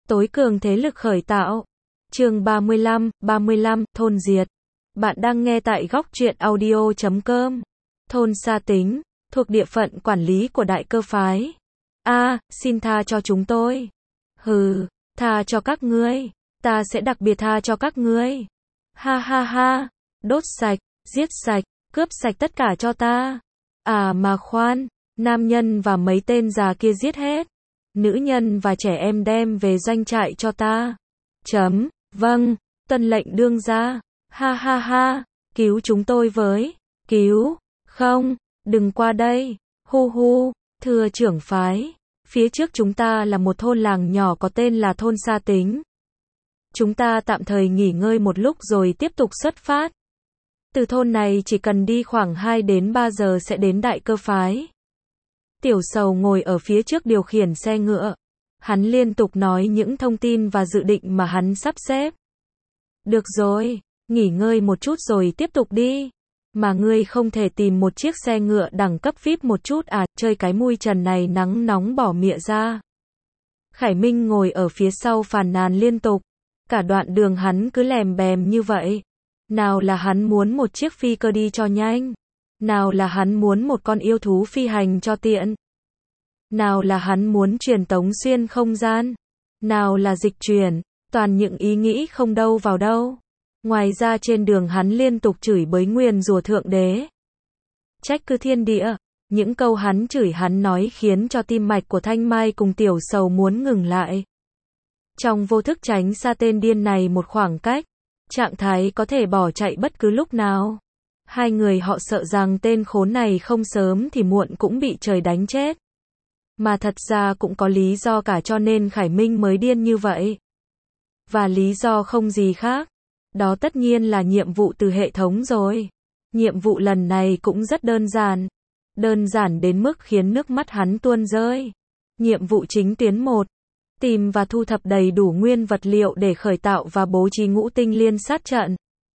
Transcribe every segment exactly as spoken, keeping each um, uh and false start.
Tối cường thế lực khởi tạo. Chương ba mươi lăm, ba mươi lăm, thôn diệt. Bạn đang nghe tại góc truyện audio chấm com. Thôn Sa Tính, thuộc địa phận quản lý của Đại Cơ phái. A, xin tha cho chúng tôi. Hừ, tha cho các ngươi, ta sẽ đặc biệt tha cho các ngươi. Ha ha ha, đốt sạch, giết sạch, cướp sạch tất cả cho ta. À mà khoan, nam nhân và mấy tên già kia giết hết. Nữ nhân và trẻ em đem về doanh trại cho ta. Chấm, vâng, tuân lệnh đương gia. Ha ha ha, cứu chúng tôi với. Cứu, không, đừng qua đây. Hu hu, thưa trưởng phái. Phía trước chúng ta là một thôn làng nhỏ có tên là thôn Sa Tính. Chúng ta tạm thời nghỉ ngơi một lúc rồi tiếp tục xuất phát. Từ thôn này chỉ cần đi khoảng hai đến ba giờ sẽ đến Đại Cơ phái. Tiểu Sầu ngồi ở phía trước điều khiển xe ngựa. Hắn liên tục nói những thông tin và dự định mà hắn sắp xếp. Được rồi, nghỉ ngơi một chút rồi tiếp tục đi. Mà ngươi không thể tìm một chiếc xe ngựa đẳng cấp vi ai pi một chút à, chơi cái mui trần này nắng nóng bỏ mịa ra. Khải Minh ngồi ở phía sau phàn nàn liên tục. Cả đoạn đường hắn cứ lèm bèm như vậy. Nào là hắn muốn một chiếc phi cơ đi cho nhanh. Nào là hắn muốn một con yêu thú phi hành cho tiện. Nào là hắn muốn truyền tống xuyên không gian. Nào là dịch chuyển. Toàn những ý nghĩ không đâu vào đâu. Ngoài ra trên đường hắn liên tục chửi bới nguyền rủa thượng đế. Trách cứ thiên địa. Những câu hắn chửi hắn nói khiến cho tim mạch của Thanh Mai cùng Tiểu Sầu muốn ngừng lại. Trong vô thức tránh xa tên điên này một khoảng cách. Trạng thái có thể bỏ chạy bất cứ lúc nào. Hai người họ sợ rằng tên khốn này không sớm thì muộn cũng bị trời đánh chết. Mà thật ra cũng có lý do cả cho nên Khải Minh mới điên như vậy. Và lý do không gì khác. Đó tất nhiên là nhiệm vụ từ hệ thống rồi. Nhiệm vụ lần này cũng rất đơn giản. Đơn giản đến mức khiến nước mắt hắn tuôn rơi. Nhiệm vụ chính tuyến một. Tìm và thu thập đầy đủ nguyên vật liệu để khởi tạo và bố trí ngũ tinh liên sát trận.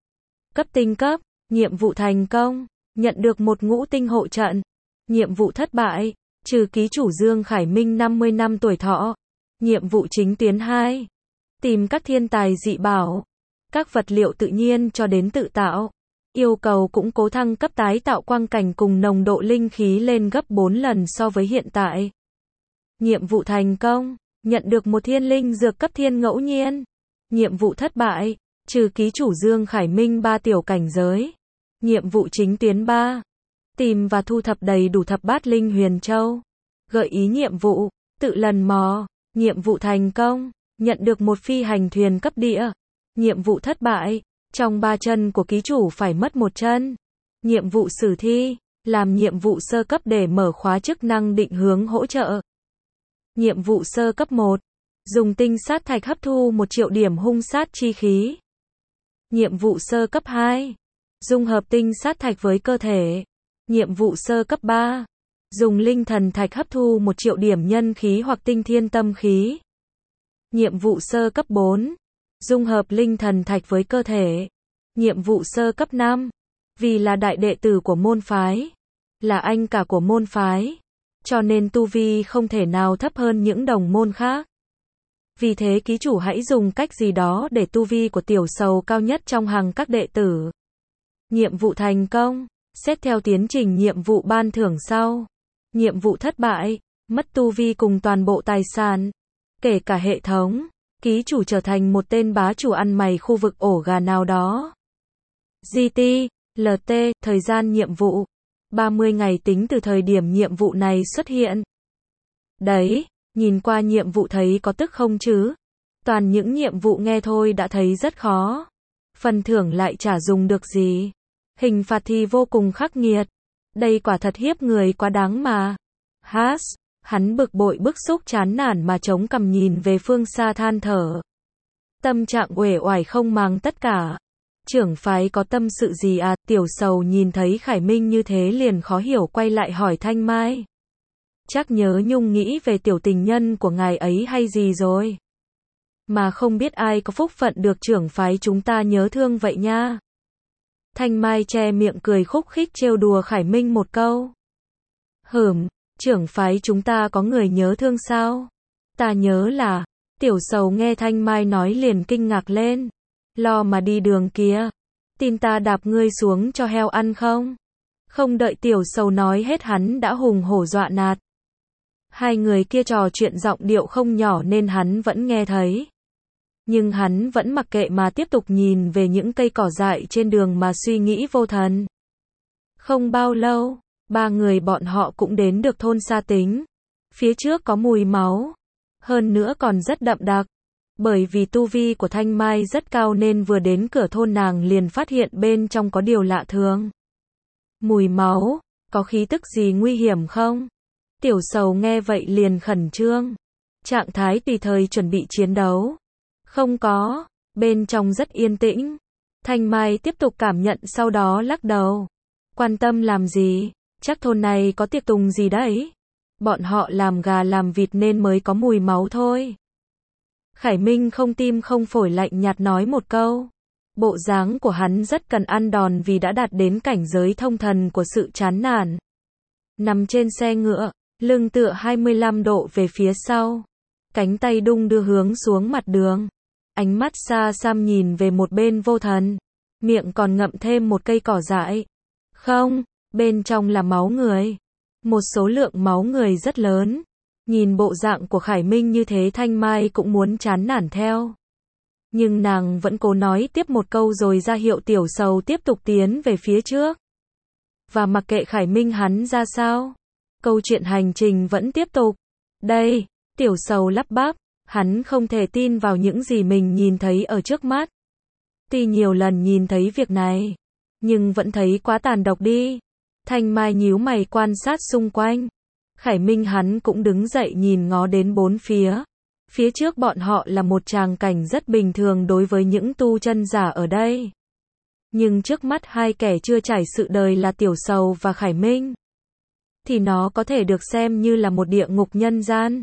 Cấp tinh cấp. Nhiệm vụ thành công. Nhận được một ngũ tinh hộ trận. Nhiệm vụ thất bại. Trừ ký chủ Dương Khải Minh năm mươi năm tuổi thọ. Nhiệm vụ chính tuyến hai. Tìm các thiên tài dị bảo. Các vật liệu tự nhiên cho đến tự tạo. Yêu cầu cũng cố thăng cấp tái tạo quang cảnh cùng nồng độ linh khí lên gấp bốn lần so với hiện tại. Nhiệm vụ thành công. Nhận được một thiên linh dược cấp thiên ngẫu nhiên. Nhiệm vụ thất bại. Trừ ký chủ Dương Khải Minh ba tiểu cảnh giới. Nhiệm vụ chính tuyến ba. Tìm và thu thập đầy đủ thập bát linh huyền châu. Gợi ý nhiệm vụ. Tự lần mò. Nhiệm vụ thành công. Nhận được một phi hành thuyền cấp địa. Nhiệm vụ thất bại. Trong ba chân của ký chủ phải mất một chân. Nhiệm vụ sử thi. Làm nhiệm vụ sơ cấp để mở khóa chức năng định hướng hỗ trợ. Nhiệm vụ sơ cấp một. Dùng tinh sát thạch hấp thu một triệu điểm hung sát chi khí. Nhiệm vụ sơ cấp hai. Dung hợp tinh sát thạch với cơ thể. Nhiệm vụ sơ cấp ba. Dùng linh thần thạch hấp thu một triệu điểm nhân khí hoặc tinh thiên tâm khí. Nhiệm vụ sơ cấp bốn. Dung hợp linh thần thạch với cơ thể. Nhiệm vụ sơ cấp năm. Vì là đại đệ tử của môn phái. Là anh cả của môn phái. Cho nên tu vi không thể nào thấp hơn những đồng môn khác. Vì thế ký chủ hãy dùng cách gì đó để tu vi của Tiểu Sầu cao nhất trong hàng các đệ tử. Nhiệm vụ thành công. Xét theo tiến trình nhiệm vụ ban thưởng sau. Nhiệm vụ thất bại. Mất tu vi cùng toàn bộ tài sản. Kể cả hệ thống. Ký chủ trở thành một tên bá chủ ăn mày khu vực ổ gà nào đó. giê tê, lờ tê, thời gian nhiệm vụ. ba mươi ngày tính từ thời điểm nhiệm vụ này xuất hiện. Đấy, nhìn qua nhiệm vụ thấy có tức không chứ? Toàn những nhiệm vụ nghe thôi đã thấy rất khó. Phần thưởng lại chả dùng được gì. Hình phạt thì vô cùng khắc nghiệt. Đây quả thật hiếp người quá đáng mà. Hát, hắn bực bội bức xúc chán nản mà chống cằm nhìn về phương xa than thở. Tâm trạng uể oải không màng tất cả. Trưởng phái có tâm sự gì à? Tiểu Sầu nhìn thấy Khải Minh như thế liền khó hiểu quay lại hỏi Thanh Mai. Chắc nhớ nhung nghĩ về tiểu tình nhân của ngài ấy hay gì rồi. Mà không biết ai có phúc phận được trưởng phái chúng ta nhớ thương vậy nha. Thanh Mai che miệng cười khúc khích trêu đùa Khải Minh một câu. Hửm, trưởng phái chúng ta có người nhớ thương sao? Ta nhớ là, Tiểu Sầu nghe Thanh Mai nói liền kinh ngạc lên. Lo mà đi đường kia. Tin ta đạp ngươi xuống cho heo ăn không? Không đợi Tiểu Sầu nói hết hắn đã hùng hổ dọa nạt. Hai người kia trò chuyện giọng điệu không nhỏ nên hắn vẫn nghe thấy. Nhưng hắn vẫn mặc kệ mà tiếp tục nhìn về những cây cỏ dại trên đường mà suy nghĩ vô thần. Không bao lâu, ba người bọn họ cũng đến được thôn Sa Tính. Phía trước có mùi máu. Hơn nữa còn rất đậm đặc. Bởi vì tu vi của Thanh Mai rất cao nên vừa đến cửa thôn nàng liền phát hiện bên trong có điều lạ thường. Mùi máu, có khí tức gì nguy hiểm không? Tiểu Sầu nghe vậy liền khẩn trương. Trạng thái tùy thời chuẩn bị chiến đấu. Không có, bên trong rất yên tĩnh. Thanh Mai tiếp tục cảm nhận sau đó lắc đầu. Quan tâm làm gì, chắc thôn này có tiệc tùng gì đấy. Bọn họ làm gà làm vịt nên mới có mùi máu thôi. Khải Minh không tim không phổi lạnh nhạt nói một câu. Bộ dáng của hắn rất cần ăn đòn vì đã đạt đến cảnh giới thông thần của sự chán nản. Nằm trên xe ngựa, lưng tựa hai mươi lăm độ về phía sau. Cánh tay đung đưa hướng xuống mặt đường. Ánh mắt xa xăm nhìn về một bên vô thần. Miệng còn ngậm thêm một cây cỏ dại. Không, bên trong là máu người. Một số lượng máu người rất lớn. Nhìn bộ dạng của Khải Minh như thế Thanh Mai cũng muốn chán nản theo. Nhưng nàng vẫn cố nói tiếp một câu rồi ra hiệu Tiểu Sầu tiếp tục tiến về phía trước. Và mặc kệ Khải Minh hắn ra sao. Câu chuyện hành trình vẫn tiếp tục. Đây, Tiểu Sầu lắp bắp. Hắn không thể tin vào những gì mình nhìn thấy ở trước mắt. Tuy nhiều lần nhìn thấy việc này. Nhưng vẫn thấy quá tàn độc đi. Thanh Mai nhíu mày quan sát xung quanh. Khải Minh hắn cũng đứng dậy nhìn ngó đến bốn phía. Phía trước bọn họ là một tràng cảnh rất bình thường đối với những tu chân giả ở đây. Nhưng trước mắt hai kẻ chưa trải sự đời là Tiểu Sầu và Khải Minh. Thì nó có thể được xem như là một địa ngục nhân gian.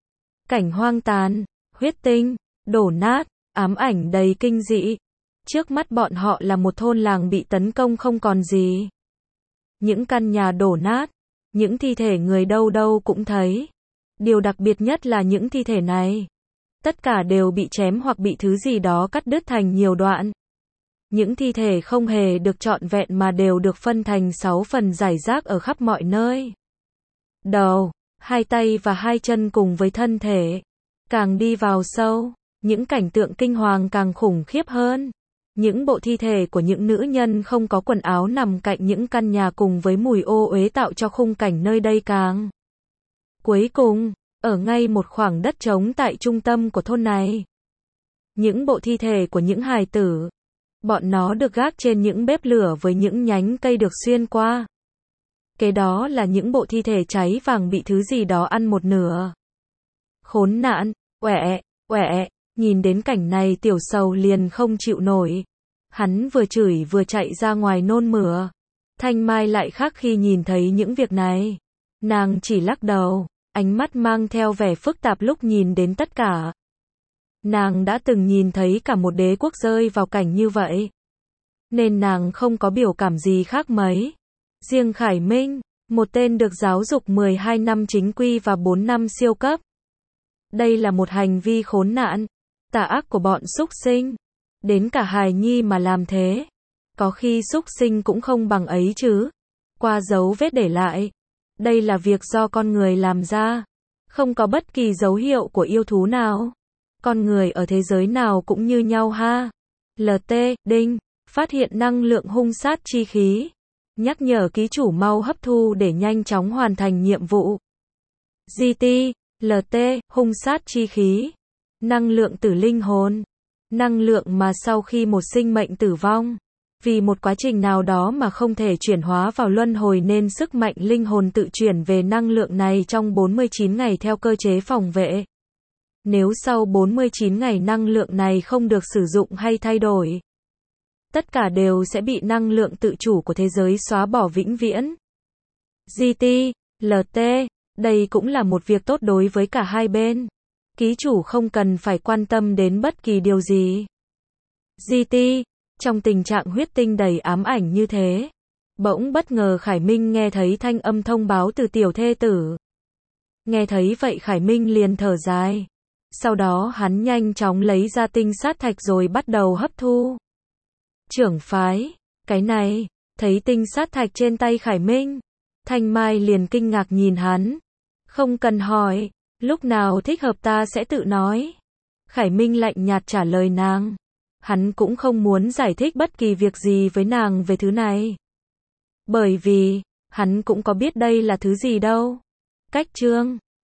Cảnh hoang tàn, huyết tinh, đổ nát, ám ảnh đầy kinh dị. Trước mắt bọn họ là một thôn làng bị tấn công không còn gì. Những căn nhà đổ nát, những thi thể người đâu đâu cũng thấy. Điều đặc biệt nhất là những thi thể này. Tất cả đều bị chém hoặc bị thứ gì đó cắt đứt thành nhiều đoạn. Những thi thể không hề được trọn vẹn mà đều được phân thành sáu phần rải rác ở khắp mọi nơi. Đầu, hai tay và hai chân cùng với thân thể. Càng đi vào sâu, những cảnh tượng kinh hoàng càng khủng khiếp hơn. Những bộ thi thể của những nữ nhân không có quần áo nằm cạnh những căn nhà cùng với mùi ô uế tạo cho khung cảnh nơi đây càng. Cuối cùng, ở ngay một khoảng đất trống tại trung tâm của thôn này. Những bộ thi thể của những hài tử. Bọn nó được gác trên những bếp lửa với những nhánh cây được xuyên qua. Kế đó là những bộ thi thể cháy vàng bị thứ gì đó ăn một nửa. Khốn nạn, uể, uể, nhìn đến cảnh này Tiểu Sầu liền không chịu nổi. Hắn vừa chửi vừa chạy ra ngoài nôn mửa. Thanh Mai lại khác khi nhìn thấy những việc này. Nàng chỉ lắc đầu, ánh mắt mang theo vẻ phức tạp lúc nhìn đến tất cả. Nàng đã từng nhìn thấy cả một đế quốc rơi vào cảnh như vậy. Nên nàng không có biểu cảm gì khác mấy. Riêng Khải Minh, một tên được giáo dục mười hai năm chính quy và bốn năm siêu cấp. Đây là một hành vi khốn nạn, tà ác của bọn súc sinh. Đến cả hài nhi mà làm thế. Có khi súc sinh cũng không bằng ấy chứ. Qua dấu vết để lại. Đây là việc do con người làm ra. Không có bất kỳ dấu hiệu của yêu thú nào. Con người ở thế giới nào cũng như nhau ha. lờ tê, đinh, phát hiện năng lượng hung sát chi khí. Nhắc nhở ký chủ mau hấp thu để nhanh chóng hoàn thành nhiệm vụ. giê tê, lờ tê, hung sát chi khí. Năng lượng tử linh hồn. Năng lượng mà sau khi một sinh mệnh tử vong, vì một quá trình nào đó mà không thể chuyển hóa vào luân hồi nên sức mạnh linh hồn tự chuyển về năng lượng này trong bốn mươi chín ngày theo cơ chế phòng vệ. Nếu sau bốn mươi chín ngày năng lượng này không được sử dụng hay thay đổi, tất cả đều sẽ bị năng lượng tự chủ của thế giới xóa bỏ vĩnh viễn. giê tê, lờ tê, đây cũng là một việc tốt đối với cả hai bên. Ký chủ không cần phải quan tâm đến bất kỳ điều gì. giê tê, trong tình trạng huyết tinh đầy ám ảnh như thế, bỗng bất ngờ Khải Minh nghe thấy thanh âm thông báo từ tiểu thê tử. Nghe thấy vậy Khải Minh liền thở dài. Sau đó hắn nhanh chóng lấy ra tinh sát thạch rồi bắt đầu hấp thu. Trưởng phái, cái này, thấy tinh sát thạch trên tay Khải Minh, Thanh Mai liền kinh ngạc nhìn hắn. Không cần hỏi, lúc nào thích hợp ta sẽ tự nói. Khải Minh lạnh nhạt trả lời nàng. Hắn cũng không muốn giải thích bất kỳ việc gì với nàng về thứ này. Bởi vì, hắn cũng có biết đây là thứ gì đâu. Cách chương